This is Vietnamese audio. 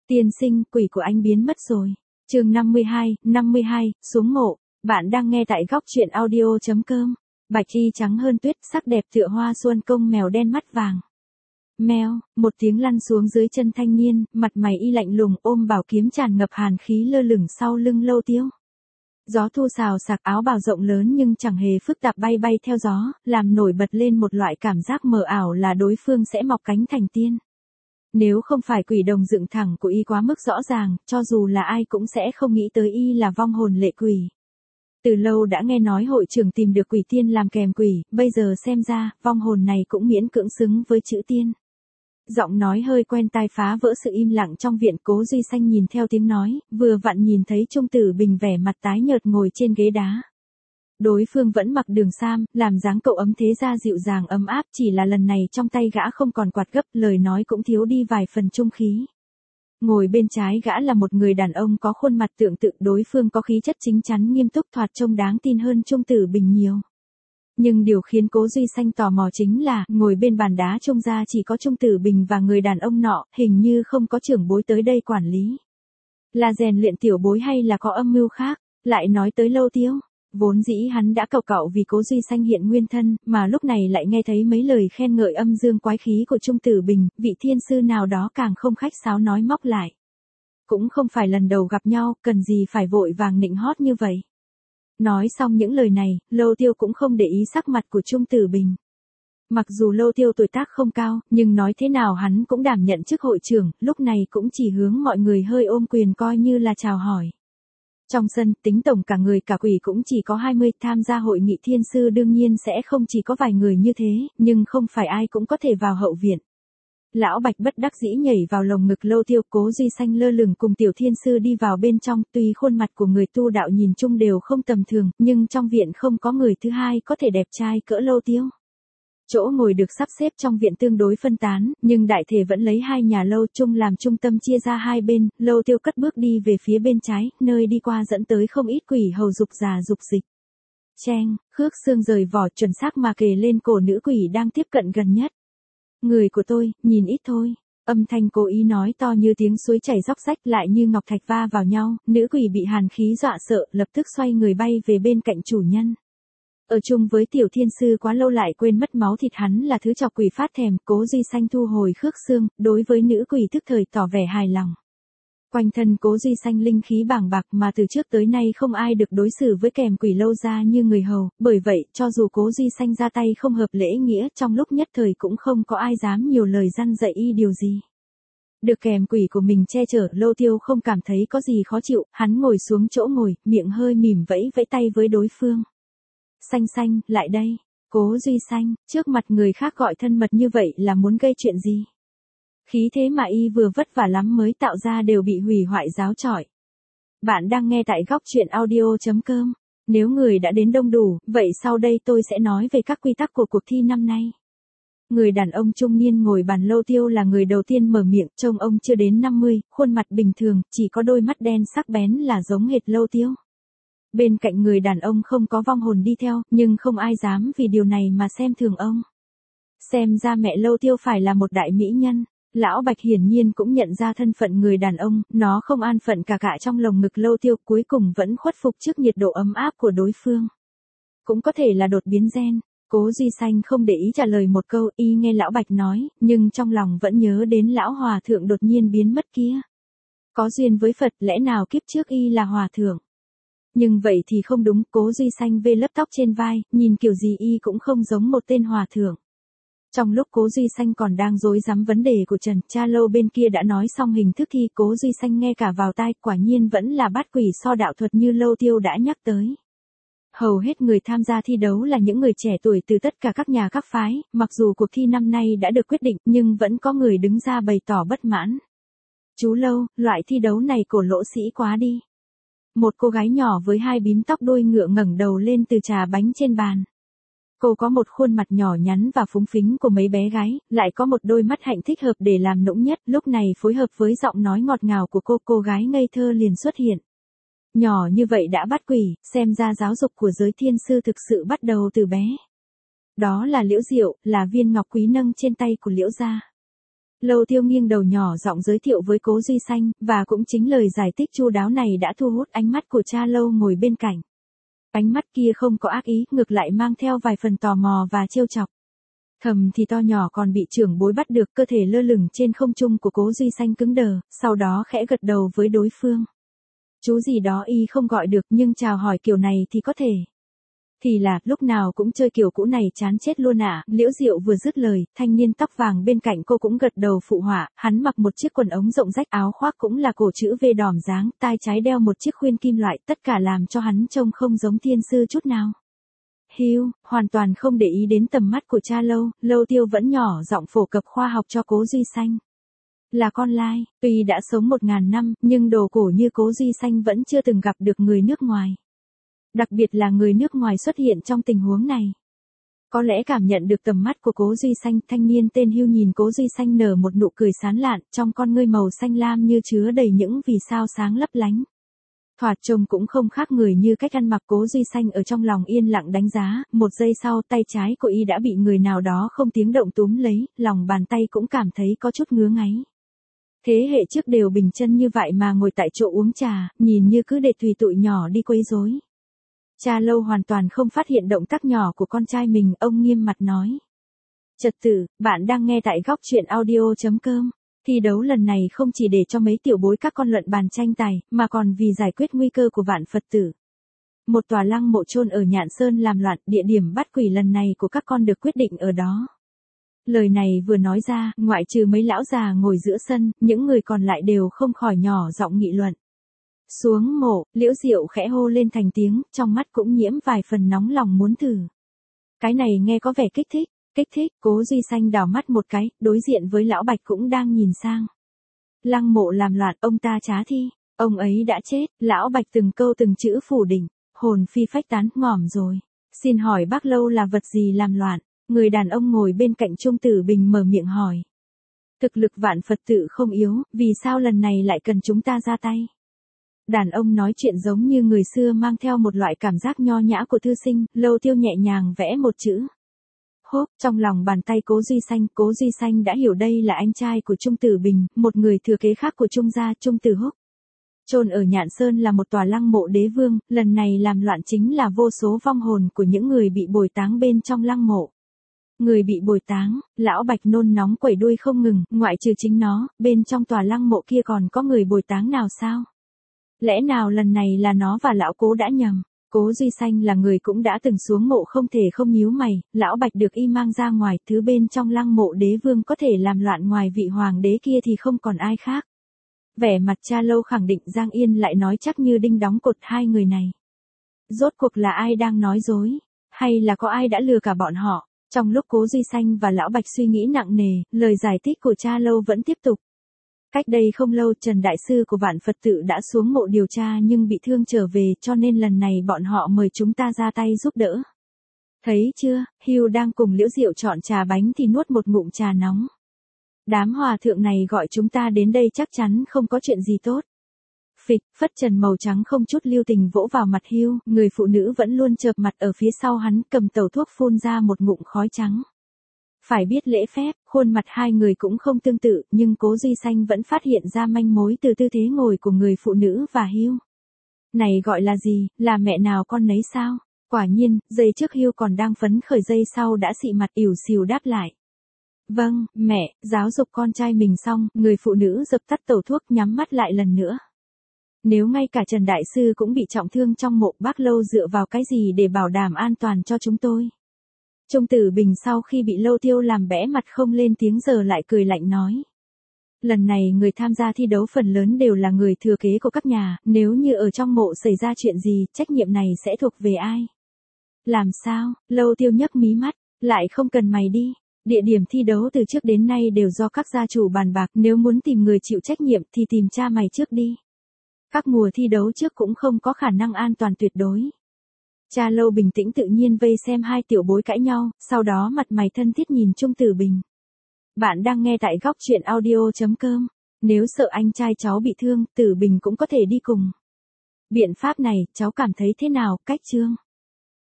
Tiên sinh, quỷ của anh biến mất rồi. Chương 52, xuống mộ. Bạn đang nghe tại góc truyện audio.com. Bạch y trắng hơn tuyết, sắc đẹp tựa hoa xuân công mèo đen mắt vàng. Mèo, một tiếng lăn xuống dưới chân thanh niên, mặt mày y lạnh lùng, ôm bảo kiếm tràn ngập hàn khí lơ lửng sau lưng Lâu Tiêu. Gió thu xào xạc, áo bào rộng lớn nhưng chẳng hề phức tạp bay bay theo gió, làm nổi bật lên một loại cảm giác mờ ảo là đối phương sẽ mọc cánh thành tiên. Nếu không phải quỷ đồng dựng thẳng của y quá mức rõ ràng, cho dù là ai cũng sẽ không nghĩ tới y là vong hồn lệ quỷ. Từ lâu đã nghe nói hội trưởng tìm được quỷ tiên làm kèm quỷ, bây giờ xem ra, vong hồn này cũng miễn cưỡng xứng với chữ tiên. Giọng nói hơi quen tai phá vỡ sự im lặng trong viện. Cố Duy Xanh nhìn theo tiếng nói, vừa vặn nhìn thấy Trung Tử Bình vẻ mặt tái nhợt ngồi trên ghế đá. Đối phương vẫn mặc đường sam, làm dáng cậu ấm thế ra dịu dàng ấm áp, chỉ là lần này trong tay gã không còn quạt gấp, lời nói cũng thiếu đi vài phần trung khí. Ngồi bên trái gã là một người đàn ông có khuôn mặt tượng tự, đối phương có khí chất chính chắn nghiêm túc thoạt trông đáng tin hơn Trung Tử Bình nhiều. Nhưng điều khiến Cố Duy Xanh tò mò chính là, ngồi bên bàn đá trông ra chỉ có Trung Tử Bình và người đàn ông nọ, hình như không có trưởng bối tới đây quản lý. Là rèn luyện tiểu bối hay là có âm mưu khác? Lại nói tới Lâu Tiêu. Vốn dĩ hắn đã cậu cậu vì Cố Duy Xanh hiện nguyên thân, mà lúc này lại nghe thấy mấy lời khen ngợi âm dương quái khí của Trung Tử Bình, vị thiên sư nào đó càng không khách sáo nói móc lại. Cũng không phải lần đầu gặp nhau, cần gì phải vội vàng nịnh hót như vậy. Nói xong những lời này, Lâu Tiêu cũng không để ý sắc mặt của Trung Tử Bình. Mặc dù Lâu Tiêu tuổi tác không cao, nhưng nói thế nào hắn cũng đảm nhận chức hội trưởng, lúc này cũng chỉ hướng mọi người hơi ôm quyền coi như là chào hỏi. Trong sân, tính tổng cả người cả quỷ cũng chỉ có 20, tham gia hội nghị thiên sư đương nhiên sẽ không chỉ có vài người như thế, nhưng không phải ai cũng có thể vào hậu viện. Lão Bạch bất đắc dĩ nhảy vào lồng ngực Lâu Tiêu. Cố Duy Xanh lơ lửng cùng tiểu thiên sư đi vào bên trong, tuy khuôn mặt của người tu đạo nhìn chung đều không tầm thường, nhưng trong viện không có người thứ hai có thể đẹp trai cỡ Lâu Tiêu. Chỗ ngồi được sắp xếp trong viện tương đối phân tán, nhưng đại thể vẫn lấy hai nhà Lâu chung làm trung tâm chia ra hai bên. Lâu Tiêu cất bước đi về phía bên trái, nơi đi qua dẫn tới không ít quỷ hầu dục già dục dịch. Cheng, khước xương rời vỏ chuẩn xác mà kề lên cổ nữ quỷ đang tiếp cận gần nhất. Người của tôi, nhìn ít thôi. Âm thanh cố ý nói to như tiếng suối chảy róc rách, lại như ngọc thạch va vào nhau. Nữ quỷ bị hàn khí dọa sợ, lập tức xoay người bay về bên cạnh chủ nhân. Ở chung với tiểu thiên sư quá lâu lại quên mất máu thịt hắn là thứ chọc quỷ phát thèm. Cố Duy Xanh thu hồi khước xương, đối với nữ quỷ tức thời tỏ vẻ hài lòng. Quanh thân Cố Duy Xanh linh khí bàng bạc, mà từ trước tới nay không ai được đối xử với kèm quỷ Lâu gia như người hầu, bởi vậy cho dù Cố Duy Xanh ra tay không hợp lễ nghĩa, trong lúc nhất thời cũng không có ai dám nhiều lời răn dạy y điều gì. Được kèm quỷ của mình che chở, Lâu Tiêu không cảm thấy có gì khó chịu, hắn ngồi xuống chỗ ngồi, miệng hơi mỉm vẫy vẫy tay với đối phương. Xanh xanh, lại đây. Cố Duy Xanh, trước mặt người khác gọi thân mật như vậy là muốn gây chuyện gì? Khí thế mà y vừa vất vả lắm mới tạo ra đều bị hủy hoại ráo chọi. Bạn đang nghe tại góc truyện audio.com. Nếu người đã đến đông đủ, vậy sau đây tôi sẽ nói về các quy tắc của cuộc thi năm nay. Người đàn ông trung niên ngồi bàn Lâu Tiêu là người đầu tiên mở miệng, trông ông chưa đến 50, khuôn mặt bình thường, chỉ có đôi mắt đen sắc bén là giống hệt Lâu Tiêu. Bên cạnh người đàn ông không có vong hồn đi theo, nhưng không ai dám vì điều này mà xem thường ông. Xem ra mẹ Lâu Tiêu phải là một đại mỹ nhân. Lão Bạch hiển nhiên cũng nhận ra thân phận người đàn ông, nó không an phận cả trong lồng ngực Lâu Tiêu, cuối cùng vẫn khuất phục trước nhiệt độ ấm áp của đối phương. Cũng có thể là đột biến gen. Cố Duy Xanh không để ý trả lời một câu, y nghe Lão Bạch nói, nhưng trong lòng vẫn nhớ đến lão hòa thượng đột nhiên biến mất kia. Có duyên với Phật, lẽ nào kiếp trước y là hòa thượng? Nhưng vậy thì không đúng. Cố Duy Xanh vê lớp tóc trên vai, nhìn kiểu gì y cũng không giống một tên hòa thượng. Trong lúc Cố Duy Xanh còn đang rối rắm vấn đề của Trần, cha Lâu bên kia đã nói xong hình thức thi. Cố Duy Xanh nghe cả vào tai, quả nhiên vẫn là bát quỷ so đạo thuật như Lâu Tiêu đã nhắc tới. Hầu hết người tham gia thi đấu là những người trẻ tuổi từ tất cả các nhà các phái, mặc dù cuộc thi năm nay đã được quyết định, nhưng vẫn có người đứng ra bày tỏ bất mãn. Chú Lâu, loại thi đấu này cổ lỗ sĩ quá đi. Một cô gái nhỏ với hai bím tóc đuôi ngựa ngẩng đầu lên từ trà bánh trên bàn. Cô có một khuôn mặt nhỏ nhắn và phúng phính của mấy bé gái, lại có một đôi mắt hạnh thích hợp để làm nũng nhất, lúc này phối hợp với giọng nói ngọt ngào của cô gái ngây thơ liền xuất hiện. Nhỏ như vậy đã bắt quỷ, xem ra giáo dục của giới thiên sư thực sự bắt đầu từ bé. Đó là Liễu Diệu, là viên ngọc quý nâng trên tay của Liễu gia. Lâu Tiêu nghiêng đầu nhỏ giọng giới thiệu với Cố Duy Xanh, và cũng chính lời giải thích chu đáo này đã thu hút ánh mắt của cha Lâu ngồi bên cạnh. Ánh mắt kia không có ác ý, ngược lại mang theo vài phần tò mò và trêu chọc. Thầm thì to nhỏ còn bị trưởng bối bắt được, cơ thể lơ lửng trên không trung của Cố Duy Xanh cứng đờ, sau đó khẽ gật đầu với đối phương. Chú gì đó y không gọi được, nhưng chào hỏi kiểu này thì có thể. Thì là, lúc nào cũng chơi kiểu cũ này chán chết luôn ạ. Liễu Diệu vừa dứt lời, thanh niên tóc vàng bên cạnh cô cũng gật đầu phụ họa, hắn mặc một chiếc quần ống rộng rách, áo khoác cũng là cổ chữ V đỏm dáng, tai trái đeo một chiếc khuyên kim loại, tất cả làm cho hắn trông không giống thiên sư chút nào. Hiu, hoàn toàn không để ý đến tầm mắt của cha Lâu, Lâu Tiêu vẫn nhỏ giọng phổ cập khoa học cho Cố Duy Xanh. Là con lai, tuy đã sống 1000 năm, nhưng đồ cổ như Cố Duy Xanh vẫn chưa từng gặp được người nước ngoài. Đặc biệt là người nước ngoài xuất hiện trong tình huống này. Có lẽ cảm nhận được tầm mắt của Cố Duy Xanh, thanh niên tên Hưu nhìn Cố Duy Xanh nở một nụ cười sán lạn, trong con ngươi màu xanh lam như chứa đầy những vì sao sáng lấp lánh. Thoạt trông cũng không khác người như cách ăn mặc. Cố Duy Xanh ở trong lòng yên lặng đánh giá, một giây sau tay trái của y đã bị người nào đó không tiếng động túm lấy, lòng bàn tay cũng cảm thấy có chút ngứa ngáy. Thế hệ trước đều bình chân như vậy mà ngồi tại chỗ uống trà, nhìn như cứ để tùy tụi nhỏ đi quấy rối. Cha Lâu hoàn toàn không phát hiện động tác nhỏ của con trai mình, ông nghiêm mặt nói. Trật tự, bạn đang nghe tại góc truyện audio.com. Thi đấu lần này không chỉ để cho mấy tiểu bối các con luận bàn tranh tài, mà còn vì giải quyết nguy cơ của vạn Phật tử. Một tòa lăng mộ chôn ở Nhạn Sơn làm loạn, địa điểm bắt quỷ lần này của các con được quyết định ở đó. Lời này vừa nói ra, ngoại trừ mấy lão già ngồi giữa sân, những người còn lại đều không khỏi nhỏ giọng nghị luận. Xuống mộ, Liễu Diệu khẽ hô lên thành tiếng, trong mắt cũng nhiễm vài phần nóng lòng muốn thử. Cái này nghe có vẻ kích thích. Cố Duy Xanh đảo mắt một cái, đối diện với lão Bạch cũng đang nhìn sang. Lăng mộ làm loạn, ông ta trá thi, ông ấy đã chết, lão Bạch từng câu từng chữ phủ định, hồn phi phách tán, ngỏm rồi. Xin hỏi bác Lâu là vật gì làm loạn? Người đàn ông ngồi bên cạnh Trung Tử Bình mở miệng hỏi. Thực lực vạn Phật tử không yếu, vì sao lần này lại cần chúng ta ra tay? Đàn ông nói chuyện giống như người xưa mang theo một loại cảm giác nho nhã của thư sinh. Lâu Tiêu nhẹ nhàng vẽ một chữ. Hốp, trong lòng bàn tay Cố Duy Xanh đã hiểu đây là anh trai của Trung Tử Bình, một người thừa kế khác của Trung gia, Trung Tử Húc. Chôn ở Nhạn Sơn là một tòa lăng mộ đế vương, lần này làm loạn chính là vô số vong hồn của những người bị bồi táng bên trong lăng mộ. Người bị bồi táng, lão Bạch nôn nóng quẩy đuôi không ngừng, ngoại trừ chính nó, bên trong tòa lăng mộ kia còn có người bồi táng nào sao? Lẽ nào lần này là nó và lão Cố đã nhầm? Cố Duy Xanh là người cũng đã từng xuống mộ, không thể không nhíu mày, lão Bạch được y mang ra ngoài, thứ bên trong lăng mộ đế vương có thể làm loạn ngoài vị hoàng đế kia thì không còn ai khác. Vẻ mặt cha Lâu khẳng định, Giang Yên lại nói chắc như đinh đóng cột, hai người này. Rốt cuộc là ai đang nói dối? Hay là có ai đã lừa cả bọn họ? Trong lúc Cố Duy Xanh và lão Bạch suy nghĩ nặng nề, lời giải thích của cha Lâu vẫn tiếp tục. Cách đây không lâu Trần Đại Sư của Vạn Phật Tự đã xuống mộ điều tra nhưng bị thương trở về, cho nên lần này bọn họ mời chúng ta ra tay giúp đỡ. Thấy chưa, Hưu đang cùng Liễu Diệu chọn trà bánh thì nuốt một ngụm trà nóng. Đám hòa thượng này gọi chúng ta đến đây chắc chắn không có chuyện gì tốt. Phịch, phất trần màu trắng không chút lưu tình vỗ vào mặt Hưu, người phụ nữ vẫn luôn chợp mặt ở phía sau hắn, cầm tẩu thuốc phun ra một ngụm khói trắng. Phải biết lễ phép, khuôn mặt hai người cũng không tương tự, nhưng Cố Duy Xanh vẫn phát hiện ra manh mối từ tư thế ngồi của người phụ nữ và Hưu. Này gọi là gì, là mẹ nào con nấy sao? Quả nhiên, giây trước Hưu còn đang phấn khởi, giây sau đã xị mặt ỉu xìu đáp lại. Vâng, mẹ, giáo dục con trai mình xong, người phụ nữ dập tắt tẩu thuốc, nhắm mắt lại lần nữa. Nếu ngay cả Trần Đại Sư cũng bị trọng thương trong mộ, bác Lâu dựa vào cái gì để bảo đảm an toàn cho chúng tôi? Trung Tử Bình sau khi bị Lâu Tiêu làm bẽ mặt không lên tiếng giờ lại cười lạnh nói. Lần này người tham gia thi đấu phần lớn đều là người thừa kế của các nhà, nếu như ở trong mộ xảy ra chuyện gì, trách nhiệm này sẽ thuộc về ai? Làm sao? Lâu Tiêu nhấc mí mắt, lại không cần mày đi. Địa điểm thi đấu từ trước đến nay đều do các gia chủ bàn bạc, nếu muốn tìm người chịu trách nhiệm thì tìm cha mày trước đi. Các mùa thi đấu trước cũng không có khả năng an toàn tuyệt đối. Cha Lâu bình tĩnh tự nhiên vây xem hai tiểu bối cãi nhau, sau đó mặt mày thân thiết nhìn Trung Tử Bình. Bạn đang nghe tại góc truyện audio.com. Nếu sợ anh trai cháu bị thương, Tử Bình cũng có thể đi cùng. Biện pháp này, cháu cảm thấy thế nào, cách chương?